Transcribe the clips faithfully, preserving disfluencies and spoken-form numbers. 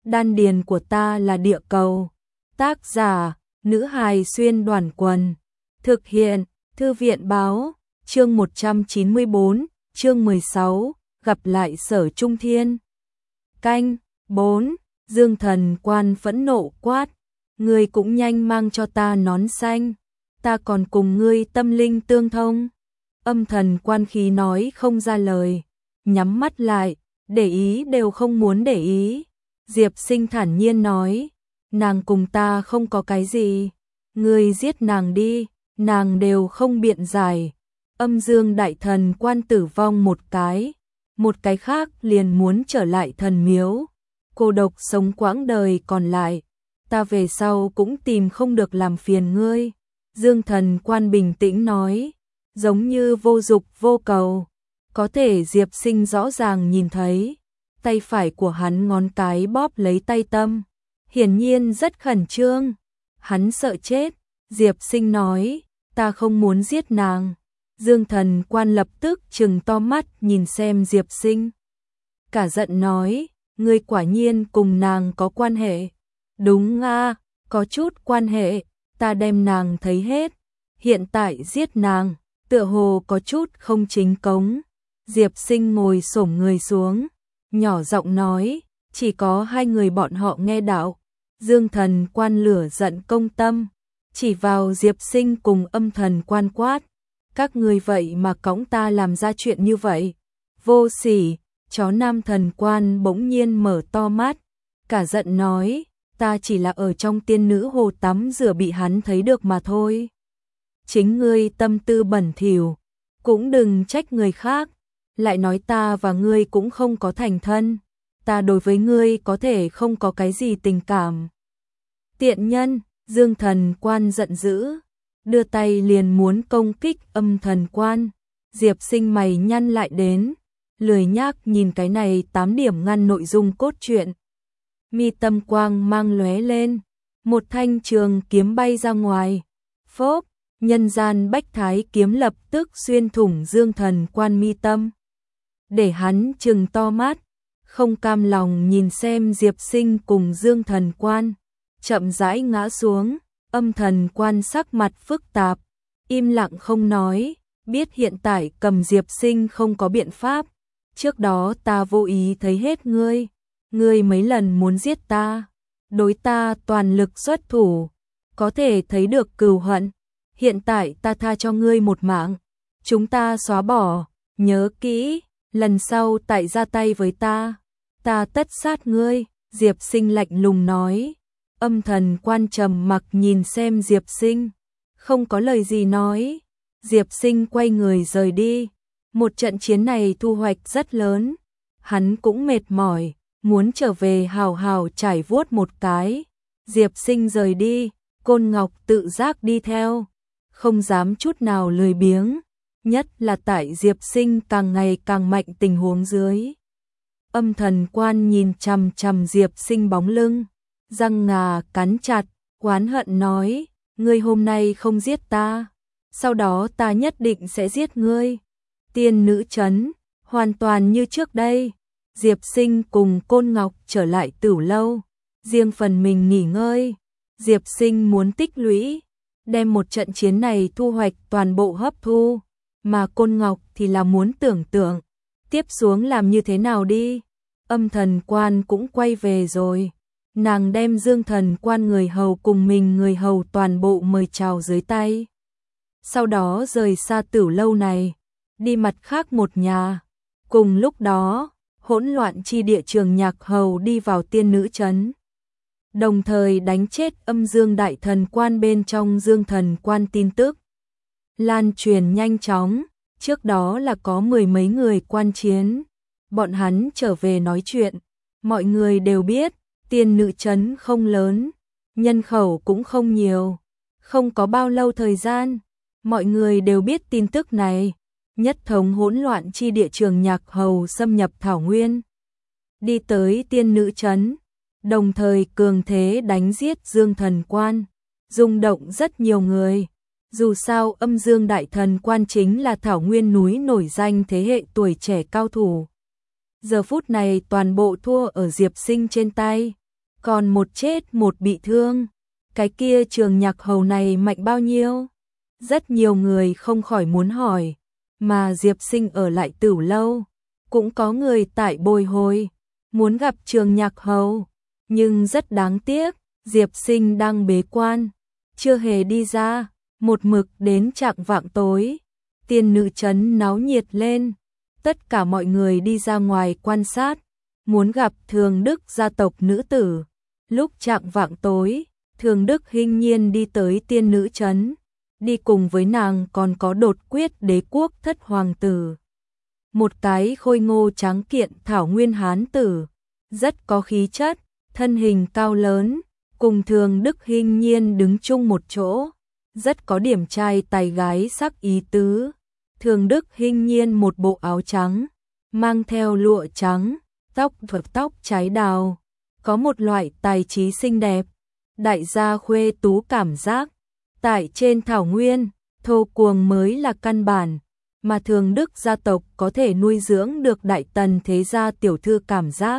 đan điền của ta là địa cầu. Tác giả, nữ hài xuyên đoàn quần. Thực hiện, thư viện báo, chương một trăm chín mươi bốn, chương mười sáu, gặp lại Sở Trung Thiên. Canh, bốn, Dương Thần Quan phẫn nộ quát, ngươi cũng nhanh mang cho ta nón xanh, ta còn cùng ngươi tâm linh tương thông. Âm Thần Quan khí nói không ra lời, nhắm mắt lại, để ý đều không muốn để ý. Diệp Sinh thản nhiên nói, nàng cùng ta không có cái gì, ngươi giết nàng đi, nàng đều không biện giải. Âm Dương Đại Thần Quan tử vong một cái, một cái khác liền muốn trở lại thần miếu, cô độc sống quãng đời còn lại, ta về sau cũng tìm không được làm phiền ngươi. Dương Thần Quan bình tĩnh nói, giống như vô dục vô cầu. Có thể Diệp Sinh rõ ràng nhìn thấy, tay phải của hắn ngón cái bóp lấy tay Tâm, hiển nhiên rất khẩn trương. Hắn sợ chết. Diệp Sinh nói, ta không muốn giết nàng. Dương Thần Quan lập tức trừng to mắt nhìn xem Diệp Sinh. Cả giận nói, ngươi quả nhiên cùng nàng có quan hệ. Đúng a, có chút quan hệ, ta đem nàng thấy hết. Hiện tại giết nàng, tựa hồ có chút không chính cống. Diệp Sinh ngồi xổm người xuống, nhỏ giọng nói, chỉ có hai người bọn họ nghe đạo. Dương Thần Quan lửa giận công tâm, chỉ vào Diệp Sinh cùng Âm Thần Quan quát, các người vậy mà cõng ta làm ra chuyện như vậy. Vô sỉ. Chó Nam Thần Quan bỗng nhiên mở to mắt, cả giận nói, ta chỉ là ở trong tiên nữ hồ tắm rửa bị hắn thấy được mà thôi. Chính ngươi tâm tư bẩn thỉu, cũng đừng trách người khác, lại nói ta và ngươi cũng không có thành thân, ta đối với ngươi có thể không có cái gì tình cảm. Tiện nhân. Dương Thần Quan giận dữ, đưa tay liền muốn công kích Âm Thần Quan. Diệp Sinh mày nhăn lại đến, lười nhác nhìn cái này tám điểm ngăn nội dung cốt truyện. Mi tâm quang mang lóe lên, một thanh trường kiếm bay ra ngoài. Phốp, nhân gian bách thái kiếm lập tức xuyên thủng Dương Thần Quan mi tâm. Để hắn trừng to mắt, không cam lòng nhìn xem Diệp Sinh cùng Dương Thần Quan, chậm rãi ngã xuống. Âm Thần Quan sắc mặt phức tạp, im lặng không nói, biết hiện tại cầm Diệp Sinh không có biện pháp. Trước đó ta vô ý thấy hết ngươi, ngươi mấy lần muốn giết ta, đối ta toàn lực xuất thủ, có thể thấy được cừu hận. Hiện tại ta tha cho ngươi một mạng, chúng ta xóa bỏ, nhớ kỹ, lần sau tại ra tay với ta, ta tất sát ngươi. Diệp Sinh lạnh lùng nói. Âm Thần Quan trầm mặc nhìn xem Diệp Sinh, không có lời gì nói. Diệp Sinh quay người rời đi. Một trận chiến này thu hoạch rất lớn, hắn cũng mệt mỏi, muốn trở về hào hào trải vuốt một cái. Diệp Sinh rời đi, Côn Ngọc tự giác đi theo, không dám chút nào lười biếng, nhất là tại Diệp Sinh càng ngày càng mạnh tình huống dưới. Âm Thần Quan nhìn chằm chằm Diệp Sinh bóng lưng, răng ngà cắn chặt, oán hận nói, ngươi hôm nay không giết ta, sau đó ta nhất định sẽ giết ngươi. Tiên nữ trấn, hoàn toàn như trước đây. Diệp Sinh cùng Côn Ngọc trở lại Tửu lâu, riêng phần mình nghỉ ngơi. Diệp Sinh muốn tích lũy, đem một trận chiến này thu hoạch toàn bộ hấp thu, mà Côn Ngọc thì là muốn tưởng tượng, tiếp xuống làm như thế nào đi. Âm Thần Quan cũng quay về rồi, nàng đem Dương Thần Quan người hầu cùng mình người hầu toàn bộ mời chào dưới tay. Sau đó rời xa Tửu lâu này, đi mặt khác một nhà. Cùng lúc đó, hỗn loạn chi địa Trường Nhạc hầu đi vào tiên nữ trấn, đồng thời đánh chết Âm Dương Đại Thần Quan bên trong Dương Thần Quan. Tin tức lan truyền nhanh chóng, trước đó là có mười mấy người quan chiến, bọn hắn trở về nói chuyện, mọi người đều biết, tiên nữ trấn không lớn, nhân khẩu cũng không nhiều, không có bao lâu thời gian, mọi người đều biết tin tức này. Nhất thống hỗn loạn chi địa Trường Nhạc hầu xâm nhập Thảo Nguyên, đi tới tiên nữ trấn, đồng thời cường thế đánh giết Dương Thần Quan, rung động rất nhiều người. Dù sao Âm Dương Đại Thần Quan chính là Thảo Nguyên núi nổi danh thế hệ tuổi trẻ cao thủ, giờ phút này toàn bộ thua ở Diệp Sinh trên tay. còn một chết một bị thương. Cái kia Trường Nhạc Hầu này mạnh bao nhiêu? Rất nhiều người không khỏi muốn hỏi, mà Diệp Sinh ở lại Tửu lâu, cũng có người tại bồi hồi, muốn gặp Trường Nhạc Hầu, nhưng rất đáng tiếc, Diệp Sinh đang bế quan, chưa hề đi ra, một mực đến chạng vạng tối, Tiên Nữ trấn náo nhiệt lên, tất cả mọi người đi ra ngoài quan sát, muốn gặp Thường Đức gia tộc nữ tử. Lúc chạng vạng tối, Thường Đức hinh nhiên đi tới Tiên Nữ trấn, đi cùng với nàng còn có Đột Quyết đế quốc thất hoàng tử. Một cái khôi ngô tráng kiện thảo nguyên hán tử, rất có khí chất, thân hình cao lớn, cùng Thường Đức hinh nhiên đứng chung một chỗ, rất có điểm trai tài gái sắc ý tứ. Thường Đức hinh nhiên một bộ áo trắng, mang theo lụa trắng, tóc thuật tóc trái đào, có một loại tài trí xinh đẹp, đại gia khuê tú cảm giác. Tại trên thảo nguyên, thô cuồng mới là căn bản, mà Thường Đức gia tộc có thể nuôi dưỡng được đại tần thế gia tiểu thư cảm giác.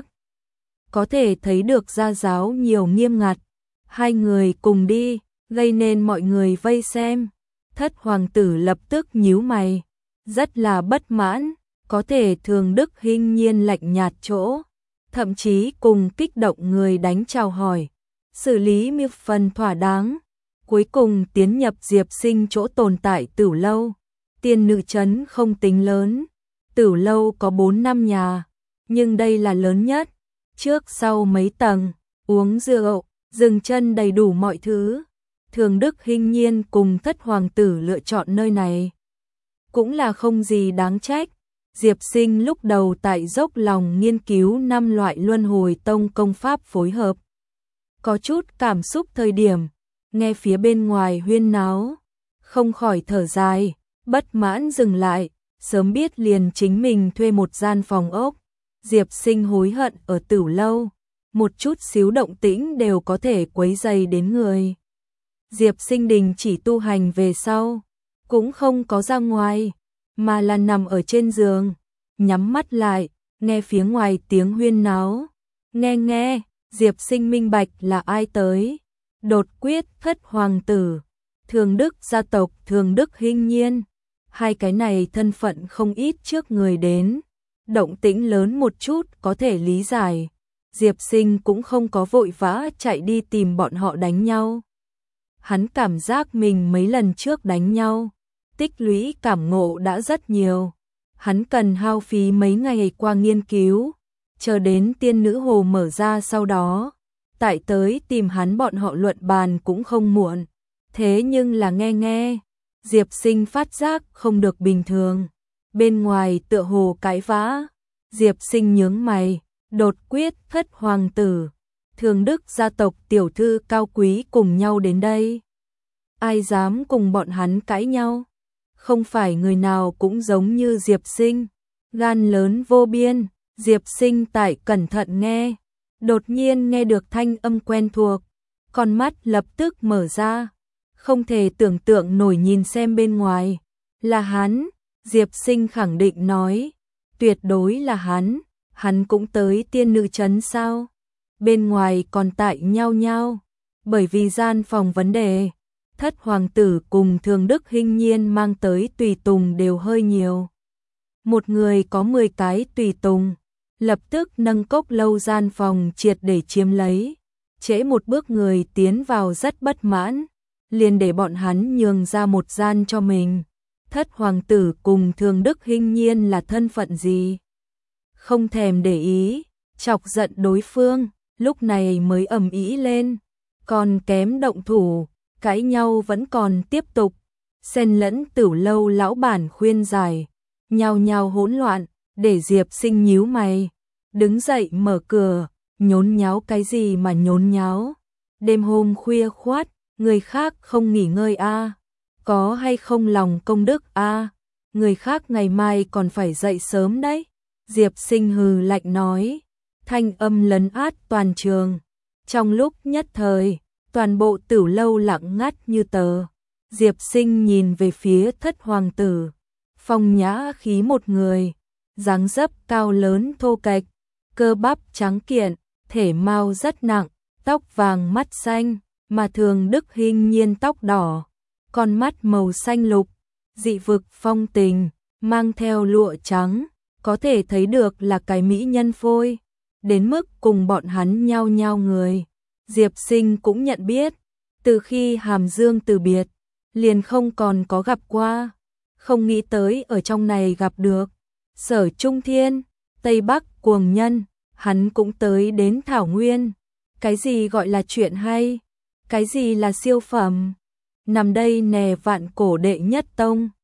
Có thể thấy được gia giáo nhiều nghiêm ngặt, hai người cùng đi, gây nên mọi người vây xem. Thất hoàng tử lập tức nhíu mày, rất là bất mãn, có thể Thường Đức hinh nhiên lạnh nhạt chỗ, thậm chí cùng kích động người đánh chào hỏi, xử lý mưu phần thỏa đáng. Cuối cùng tiến nhập Diệp Sinh chỗ tồn tại Tửu lâu. Tiên Nữ trấn không tính lớn, Tửu lâu có bốn năm nhà, nhưng đây là lớn nhất, trước sau mấy tầng, uống rượu, dừng chân đầy đủ mọi thứ. Thường Đức hinh nhiên cùng thất hoàng tử lựa chọn nơi này, cũng là không gì đáng trách. Diệp Sinh lúc đầu tại dốc lòng nghiên cứu năm loại luân hồi tông công pháp phối hợp, có chút cảm xúc thời điểm, nghe phía bên ngoài huyên náo, không khỏi thở dài, bất mãn dừng lại, sớm biết liền chính mình thuê một gian phòng ốc. Diệp Sinh hối hận ở Tửu lâu, một chút xíu động tĩnh đều có thể quấy rầy đến người. Diệp Sinh đình chỉ tu hành về sau, cũng không có ra ngoài, mà là nằm ở trên giường, nhắm mắt lại, nghe phía ngoài tiếng huyên náo. Nghe nghe, Diệp Sinh minh bạch là ai tới. Đột Quyết thất hoàng tử, Thường Đức gia tộc Thường Đức hinh nhiên, hai cái này thân phận không ít trước người đến, động tĩnh lớn một chút có thể lý giải. Diệp Sinh cũng không có vội vã chạy đi tìm bọn họ đánh nhau. Hắn cảm giác mình mấy lần trước đánh nhau, tích lũy cảm ngộ đã rất nhiều. Hắn cần hao phí mấy ngày qua nghiên cứu, chờ đến Tiên Nữ hồ mở ra sau đó, tại tới tìm hắn bọn họ luận bàn cũng không muộn. Thế nhưng là nghe nghe, Diệp Sinh phát giác không được bình thường. Bên ngoài tựa hồ cãi vã, Diệp Sinh nhướng mày, Đột Quyết thất hoàng tử, Thường Đức gia tộc tiểu thư cao quý cùng nhau đến đây. Ai dám cùng bọn hắn cãi nhau? Không phải người nào cũng giống như Diệp Sinh, gan lớn vô biên. Diệp Sinh tại cẩn thận nghe, đột nhiên nghe được thanh âm quen thuộc, con mắt lập tức mở ra, không thể tưởng tượng nổi nhìn xem bên ngoài. Là hắn, Diệp Sinh khẳng định nói, tuyệt đối là hắn, hắn cũng tới Tiên Nữ trấn sao? Bên ngoài còn tại nhau nhau, bởi vì gian phòng vấn đề, thất hoàng tử cùng Thường Đức hinh nhiên mang tới tùy tùng đều hơi nhiều. Một người có mười cái tùy tùng, lập tức nâng cốc lâu gian phòng triệt để chiếm lấy. Trễ một bước người tiến vào rất bất mãn, liền để bọn hắn nhường ra một gian cho mình. Thất hoàng tử cùng Thường Đức hinh nhiên là thân phận gì? Không thèm để ý, chọc giận đối phương, lúc này mới ầm ĩ lên, còn kém động thủ, cãi nhau vẫn còn tiếp tục. Xen lẫn Tửu lâu lão bản khuyên giải, nhao nhao hỗn loạn, để Diệp Sinh nhíu mày, đứng dậy mở cửa, nhốn nháo cái gì mà nhốn nháo? Đêm hôm khuya khoắt, người khác không nghỉ ngơi a, à? Có hay không lòng công đức a? À? Người khác ngày mai còn phải dậy sớm đấy. Diệp Sinh hừ lạnh nói, thanh âm lấn át toàn trường. Trong lúc nhất thời, toàn bộ Tửu lâu lặng ngắt như tờ. Diệp Sinh nhìn về phía thất hoàng tử, phong nhã khí một người, dáng dấp cao lớn thô kệch, cơ bắp trắng kiện, thể mao rất nặng, tóc vàng mắt xanh, mà Thường Đức hình nhiên tóc đỏ, con mắt màu xanh lục, dị vực phong tình, mang theo lụa trắng, có thể thấy được là cái mỹ nhân phôi, đến mức cùng bọn hắn nhau nhau người. Diệp Sinh cũng nhận biết, từ khi Hàm Dương từ biệt, liền không còn có gặp qua, không nghĩ tới ở trong này gặp được. Sở Trung Thiên, Tây Bắc cuồng nhân, hắn cũng tới đến Thảo Nguyên. Cái gì gọi là chuyện hay? Cái gì là siêu phẩm? Nằm đây nè vạn cổ đệ nhất tông.